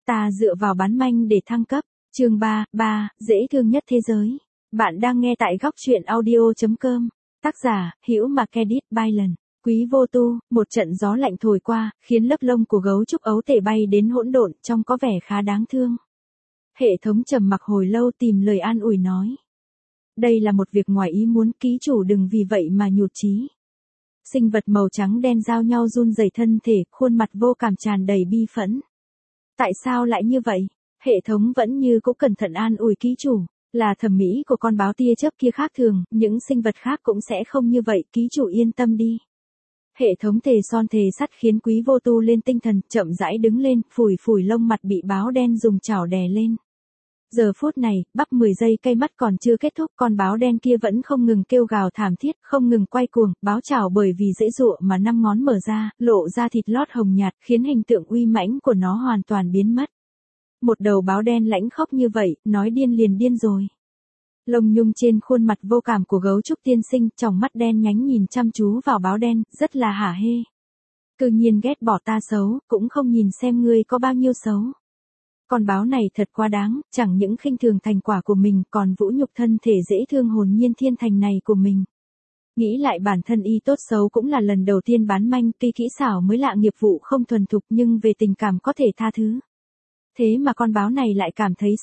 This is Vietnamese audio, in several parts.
Ta dựa vào bán manh để thăng cấp. Chương 3, dễ thương nhất thế giới. Bạn đang nghe tại góc truyện audio.com. Tác giả, Hữu Markedit Byron. Quý vô tu, một trận gió lạnh thổi qua, khiến lớp lông của gấu trúc ấu tể bay đến hỗn độn, trông có vẻ khá đáng thương. Hệ thống trầm mặc hồi lâu tìm lời an ủi nói. Đây là một việc ngoài ý muốn, ký chủ đừng vì vậy mà nhụt chí. Sinh vật màu trắng đen giao nhau run rẩy thân thể, khuôn mặt vô cảm tràn đầy bi phẫn. Tại sao lại như vậy? Hệ thống vẫn như cũ cẩn thận an ủi ký chủ. Là thẩm mỹ của con báo tia chớp kia khác thường, những sinh vật khác cũng sẽ không như vậy, ký chủ yên tâm đi. Hệ thống thề son thề sắt khiến quý vô tu lên tinh thần, chậm rãi đứng lên, phủi phủi lông mặt bị báo đen dùng chảo đè lên. Giờ phút này, bắp 10 giây cây mắt còn chưa kết thúc, con báo đen kia vẫn không ngừng kêu gào thảm thiết, không ngừng quay cuồng, báo chảo bởi vì dễ dụa mà 5 ngón mở ra, lộ ra thịt lót hồng nhạt, khiến hình tượng uy mãnh của nó hoàn toàn biến mất. Một đầu báo đen lãnh khóc như vậy, nói điên liền điên rồi. Lông nhung trên khuôn mặt vô cảm của gấu trúc tiên sinh, tròng mắt đen nhánh nhìn chăm chú vào báo đen, rất là hả hê. Cư nhiên ghét bỏ ta xấu, cũng không nhìn xem ngươi có bao nhiêu xấu. Con báo này thật quá đáng, chẳng những khinh thường thành quả của mình, còn vũ nhục thân thể dễ thương hồn nhiên thiên thành này của mình. Nghĩ lại bản thân y tốt xấu cũng là lần đầu tiên bán manh, tuy kỹ xảo mới lạ nghiệp vụ không thuần thục nhưng về tình cảm có thể tha thứ. Thế mà con báo này lại cảm thấy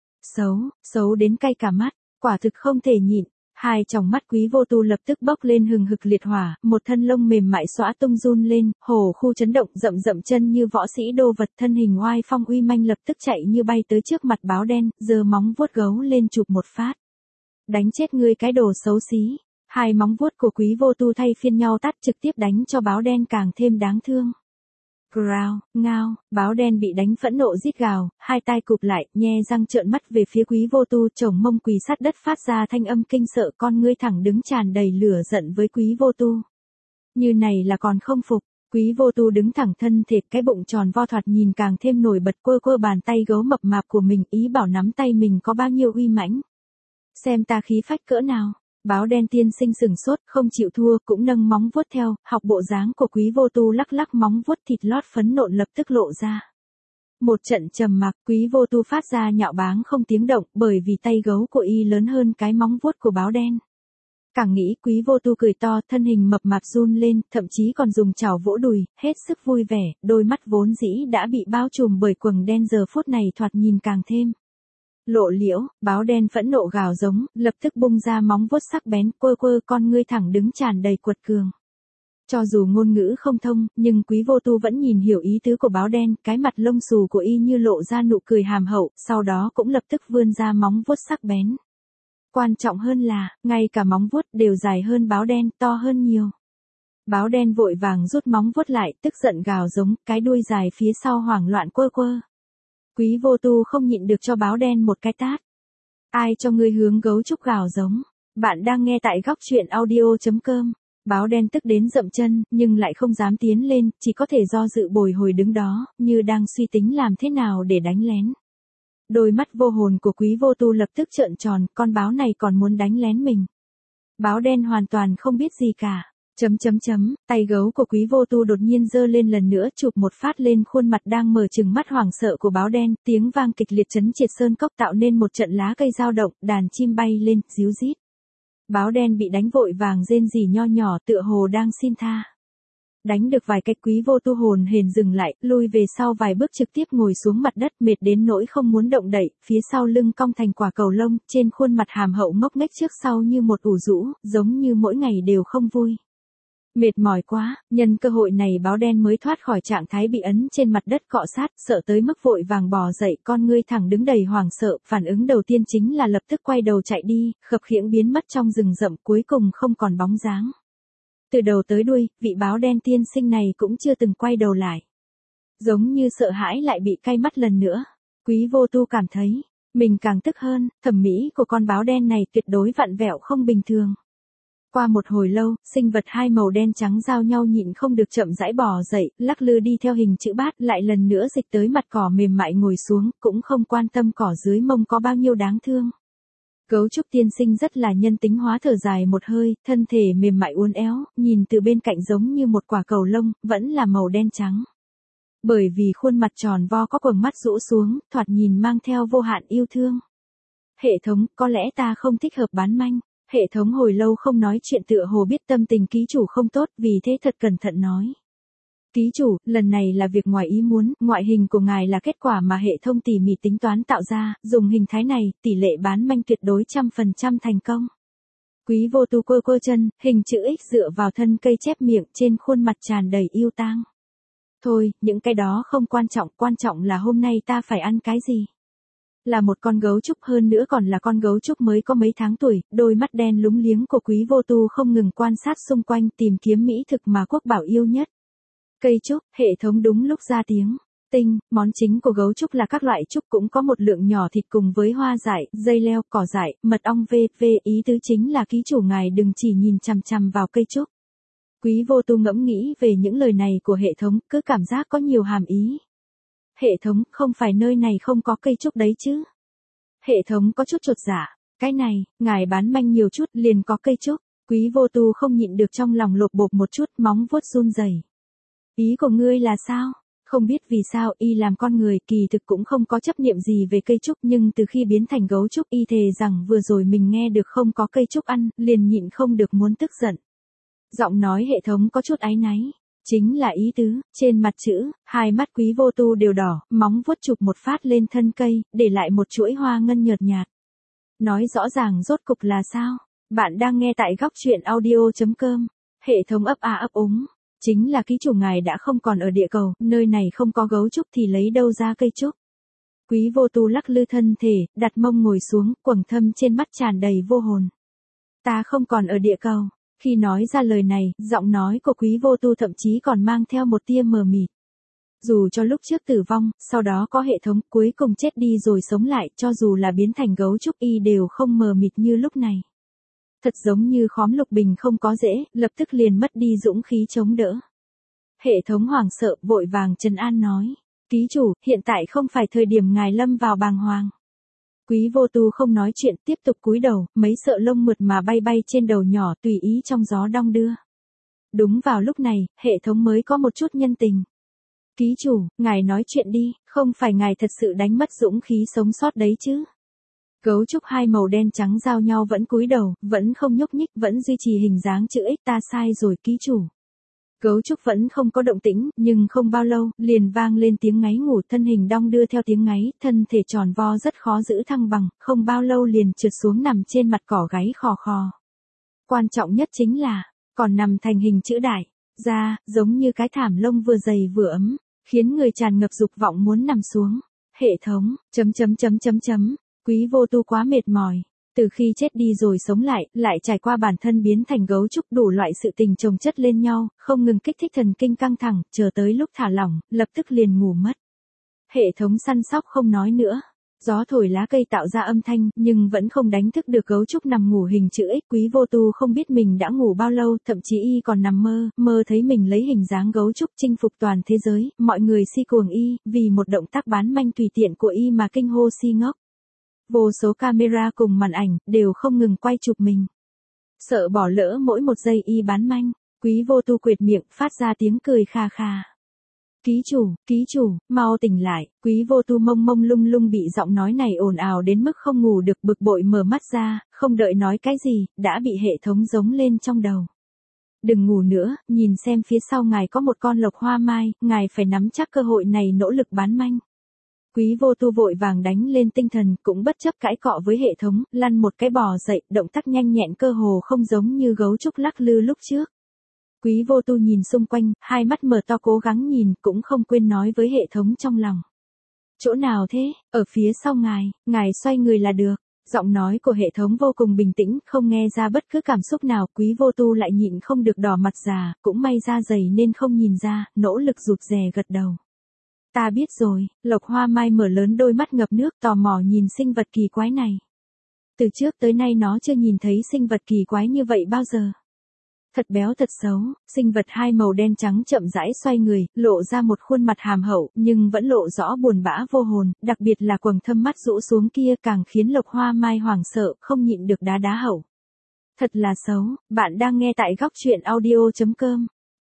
xấu đến cay cả mắt, quả thực không thể nhịn. Hai tròng mắt quý vô tu lập tức bốc lên hừng hực liệt hỏa, một thân lông mềm mại xõa tung run lên, hổ khu chấn động rậm chân như võ sĩ đô vật, thân hình oai phong uy manh lập tức chạy như bay tới trước mặt báo đen, giơ móng vuốt gấu lên chụp một phát. Đánh chết ngươi cái đồ xấu xí. Hai móng vuốt của quý vô tu thay phiên nhau tát trực tiếp đánh cho báo đen càng thêm đáng thương. Growl, ngao, báo đen bị đánh phẫn nộ rít gào, hai tai cụp lại, nhe răng trợn mắt về phía quý vô tu, chồng mông quỳ sát đất phát ra thanh âm kinh sợ, con ngươi thẳng đứng tràn đầy lửa giận với quý vô tu. Như này là còn không phục, quý vô tu đứng thẳng thân thể, cái bụng tròn vo thoạt nhìn càng thêm nổi bật, quơ bàn tay gấu mập mạp của mình, ý bảo nắm tay mình có bao nhiêu uy mãnh. Xem ta khí phách cỡ nào. Báo đen tiên sinh sừng sốt, không chịu thua, cũng nâng móng vuốt theo, học bộ dáng của quý vô tu lắc móng vuốt thịt lót phấn nộn lập tức lộ ra. Một trận trầm mặc, quý vô tu phát ra nhạo báng không tiếng động, bởi vì tay gấu của y lớn hơn cái móng vuốt của báo đen. Càng nghĩ quý vô tu cười to, thân hình mập mạp run lên, thậm chí còn dùng chảo vỗ đùi, hết sức vui vẻ, đôi mắt vốn dĩ đã bị bao trùm bởi quầng đen giờ phút này thoạt nhìn càng thêm lộ liễu. Báo đen phẫn nộ gào giống, lập tức bung ra móng vuốt sắc bén, quơ con ngươi thẳng đứng tràn đầy quật cường. Cho dù ngôn ngữ không thông, nhưng quý vô tu vẫn nhìn hiểu ý tứ của báo đen, cái mặt lông xù của y như lộ ra nụ cười hàm hậu, sau đó cũng lập tức vươn ra móng vuốt sắc bén. Quan trọng hơn là, ngay cả móng vuốt đều dài hơn báo đen, to hơn nhiều. Báo đen vội vàng rút móng vuốt lại, tức giận gào giống, cái đuôi dài phía sau hoảng loạn quơ. Quý vô tu không nhịn được cho báo đen một cái tát. Ai cho ngươi hướng gấu trúc gào giống? Bạn đang nghe tại góc truyện audio.com. Báo đen tức đến dậm chân, nhưng lại không dám tiến lên, chỉ có thể do dự bồi hồi đứng đó, như đang suy tính làm thế nào để đánh lén. Đôi mắt vô hồn của quý vô tu lập tức trợn tròn, con báo này còn muốn đánh lén mình. Báo đen hoàn toàn không biết gì cả. Tay gấu của quý vô tu đột nhiên giơ lên lần nữa, chụp một phát lên khuôn mặt đang mở trừng mắt hoảng sợ của báo đen, tiếng vang kịch liệt chấn triệt sơn cốc tạo nên một trận lá cây dao động, đàn chim bay lên, ríu rít. Báo đen bị đánh vội vàng rên rỉ nho nhỏ, tựa hồ đang xin tha. Đánh được vài cách quý vô tu hồn hển dừng lại, lui về sau vài bước trực tiếp ngồi xuống mặt đất, mệt đến nỗi không muốn động đậy, phía sau lưng cong thành quả cầu lông, trên khuôn mặt hàm hậu ngốc nghếch trước sau như một ủ rũ, giống như mỗi ngày đều không vui. Mệt mỏi quá, nhân cơ hội này báo đen mới thoát khỏi trạng thái bị ấn trên mặt đất cọ sát, sợ tới mức vội vàng bò dậy, con ngươi thẳng đứng đầy hoảng sợ, phản ứng đầu tiên chính là lập tức quay đầu chạy đi, khập khiễng biến mất trong rừng rậm, cuối cùng không còn bóng dáng. Từ đầu tới đuôi, vị báo đen tiên sinh này cũng chưa từng quay đầu lại. Giống như sợ hãi lại bị cay mắt lần nữa. Quý vô tu cảm thấy, mình càng tức hơn, thẩm mỹ của con báo đen này tuyệt đối vặn vẹo không bình thường. Qua một hồi lâu, sinh vật hai màu đen trắng giao nhau nhịn không được chậm rãi bò dậy, lắc lư đi theo hình chữ bát, lại lần nữa dịch tới mặt cỏ mềm mại ngồi xuống, cũng không quan tâm cỏ dưới mông có bao nhiêu đáng thương. Gấu trúc tiên sinh rất là nhân tính hóa thở dài một hơi, thân thể mềm mại uốn éo, nhìn từ bên cạnh giống như một quả cầu lông, vẫn là màu đen trắng. Bởi vì khuôn mặt tròn vo có quầng mắt rũ xuống, thoạt nhìn mang theo vô hạn yêu thương. Hệ thống, có lẽ ta không thích hợp bán manh. Hệ thống hồi lâu không nói chuyện tựa hồ biết tâm tình ký chủ không tốt, vì thế thật cẩn thận nói. Ký chủ, lần này là việc ngoài ý muốn, ngoại hình của ngài là kết quả mà hệ thống tỉ mỉ tính toán tạo ra, dùng hình thái này, tỷ lệ bán manh tuyệt đối 100% thành công. Quý vô tu quơ quơ chân, hình chữ X dựa vào thân cây chép miệng, trên khuôn mặt tràn đầy yêu tang. Thôi, những cái đó không quan trọng là hôm nay ta phải ăn cái gì. Là một con gấu trúc, hơn nữa còn là con gấu trúc mới có mấy tháng tuổi, đôi mắt đen lúng liếng của quý vô tu không ngừng quan sát xung quanh tìm kiếm mỹ thực mà quốc bảo yêu nhất. Cây trúc, hệ thống đúng lúc ra tiếng. Tinh, món chính của gấu trúc là các loại trúc, cũng có một lượng nhỏ thịt cùng với hoa dại, dây leo, cỏ dại, mật ong v.v. Ý tứ chính là ký chủ ngài đừng chỉ nhìn chằm chằm vào cây trúc. Quý vô tu ngẫm nghĩ về những lời này của hệ thống, cứ cảm giác có nhiều hàm ý. Hệ thống, không phải nơi này không có cây trúc đấy chứ? Hệ thống có chút chột dạ. Cái này, ngài bán manh nhiều chút liền có cây trúc. Quý vô tu không nhịn được trong lòng lột bột một chút, móng vuốt run rẩy. Ý của ngươi là sao? Không biết vì sao y làm con người kỳ thực cũng không có chấp niệm gì về cây trúc, nhưng từ khi biến thành gấu trúc y thề rằng vừa rồi mình nghe được không có cây trúc ăn, liền nhịn không được muốn tức giận. Giọng nói hệ thống có chút áy náy. Chính là ý tứ, trên mặt chữ, hai mắt quý vô tu đều đỏ, móng vuốt chụp một phát lên thân cây, để lại một chuỗi hoa ngân nhợt nhạt. Nói rõ ràng rốt cục là sao? Bạn đang nghe tại góc truyện audio.com. Hệ thống ấp ấp úng. Chính là ký chủ ngài đã không còn ở địa cầu, nơi này không có gấu trúc thì lấy đâu ra cây trúc. Quý vô tu lắc lư thân thể, đặt mông ngồi xuống, quầng thâm trên mắt tràn đầy vô hồn. Ta không còn ở địa cầu. Khi nói ra lời này, giọng nói của quý vô tu thậm chí còn mang theo một tia mờ mịt. Dù cho lúc trước tử vong, sau đó có hệ thống, cuối cùng chết đi rồi sống lại, cho dù là biến thành gấu trúc y đều không mờ mịt như lúc này. Thật giống như khóm lục bình không có rễ, lập tức liền mất đi dũng khí chống đỡ. Hệ thống hoảng sợ, vội vàng trấn an nói. Ký chủ, hiện tại không phải thời điểm ngài lâm vào bàng hoàng. Quý vô tu không nói chuyện, tiếp tục cúi đầu, mấy sợi lông mượt mà bay bay trên đầu nhỏ tùy ý trong gió đong đưa. Đúng vào lúc này, hệ thống mới có một chút nhân tình. Ký chủ, ngài nói chuyện đi, không phải ngài thật sự đánh mất dũng khí sống sót đấy chứ. Gấu trúc hai màu đen trắng giao nhau vẫn cúi đầu, vẫn không nhúc nhích, vẫn duy trì hình dáng chữ X. Ta sai rồi ký chủ. Gấu trúc vẫn không có động tĩnh, nhưng không bao lâu, liền vang lên tiếng ngáy ngủ, thân hình đong đưa theo tiếng ngáy, thân thể tròn vo rất khó giữ thăng bằng, không bao lâu liền trượt xuống nằm trên mặt cỏ gáy khò khò. Quan trọng nhất chính là, còn nằm thành hình chữ đại, da, giống như cái thảm lông vừa dày vừa ấm, khiến người tràn ngập dục vọng muốn nằm xuống. Hệ thống, quý vô tu quá mệt mỏi. Từ khi chết đi rồi sống lại trải qua bản thân biến thành gấu trúc, đủ loại sự tình chồng chất lên nhau, không ngừng kích thích thần kinh căng thẳng, chờ tới lúc thả lỏng, lập tức liền ngủ mất. Hệ thống săn sóc không nói nữa. Gió thổi lá cây tạo ra âm thanh, nhưng vẫn không đánh thức được gấu trúc nằm ngủ hình chữ X. Quý vô tu không biết mình đã ngủ bao lâu, thậm chí y còn nằm mơ thấy mình lấy hình dáng gấu trúc chinh phục toàn thế giới, mọi người si cuồng y, vì một động tác bán manh tùy tiện của y mà kinh hô si ngốc. Vô số camera cùng màn ảnh, đều không ngừng quay chụp mình. Sợ bỏ lỡ mỗi một giây y bán manh, quý vô tu quệt miệng, phát ra tiếng cười kha kha. Ký chủ, mau tỉnh lại. Quý vô tu mông lung lung bị giọng nói này ồn ào đến mức không ngủ được, bực bội mở mắt ra, không đợi nói cái gì, đã bị hệ thống giống lên trong đầu. Đừng ngủ nữa, nhìn xem phía sau ngài có một con lộc hoa mai, ngài phải nắm chắc cơ hội này nỗ lực bán manh. Quý vô tu vội vàng đánh lên tinh thần, cũng bất chấp cãi cọ với hệ thống, lăn một cái bò dậy, động tác nhanh nhẹn cơ hồ không giống như gấu trúc lắc lư lúc trước. Quý vô tu nhìn xung quanh, hai mắt mở to cố gắng nhìn, cũng không quên nói với hệ thống trong lòng. Chỗ nào thế? Ở phía sau ngài xoay người là được. Giọng nói của hệ thống vô cùng bình tĩnh, không nghe ra bất cứ cảm xúc nào. Quý vô tu lại nhịn không được đỏ mặt già, cũng may da dày nên không nhìn ra, nỗ lực rụt rè gật đầu. Ta biết rồi. Lộc hoa mai mở lớn đôi mắt ngập nước, tò mò nhìn sinh vật kỳ quái này. Từ trước tới nay nó chưa nhìn thấy sinh vật kỳ quái như vậy bao giờ. Thật béo thật xấu, sinh vật hai màu đen trắng chậm rãi xoay người, lộ ra một khuôn mặt hàm hậu, nhưng vẫn lộ rõ buồn bã vô hồn, đặc biệt là quầng thâm mắt rũ xuống kia càng khiến Lộc Hoa Mai hoảng sợ, không nhịn được đá hậu. Thật là xấu. Bạn đang nghe tại góc truyện audio.com.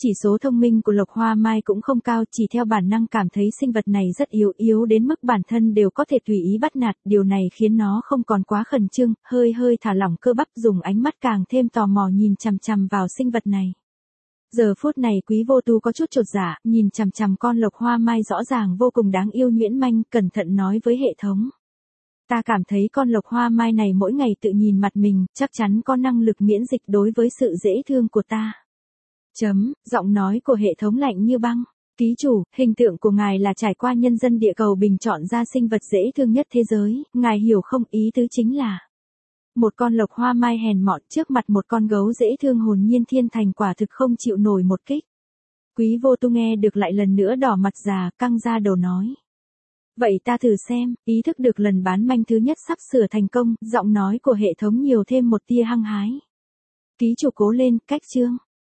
Chỉ số thông minh của Lộc Hoa Mai cũng không cao, chỉ theo bản năng cảm thấy sinh vật này rất yếu đến mức bản thân đều có thể tùy ý bắt nạt, điều này khiến nó không còn quá khẩn trương, hơi thả lỏng cơ bắp, dùng ánh mắt càng thêm tò mò nhìn chằm chằm vào sinh vật này. Giờ phút này Quý Vô Tu có chút chột dạ, nhìn chằm chằm con Lộc Hoa Mai rõ ràng vô cùng đáng yêu nhuyễn manh, cẩn thận nói với hệ thống. Ta cảm thấy con Lộc Hoa Mai này mỗi ngày tự nhìn mặt mình, chắc chắn có năng lực miễn dịch đối với sự dễ thương của ta. Giọng nói của hệ thống lạnh như băng. Ký chủ, hình tượng của ngài là trải qua nhân dân địa cầu bình chọn ra sinh vật dễ thương nhất thế giới, ngài hiểu không, ý tứ chính là một con Lộc Hoa Mai hèn mọn trước mặt một con gấu dễ thương hồn nhiên thiên thành, quả thực không chịu nổi một kích. Quý Vô Tu nghe được lại lần nữa đỏ mặt già, căng ra đầu nói. Vậy ta thử xem, ý thức được lần bán manh thứ nhất sắp sửa thành công, giọng nói của hệ thống nhiều thêm một tia hăng hái. Ký chủ cố lên, cách chương.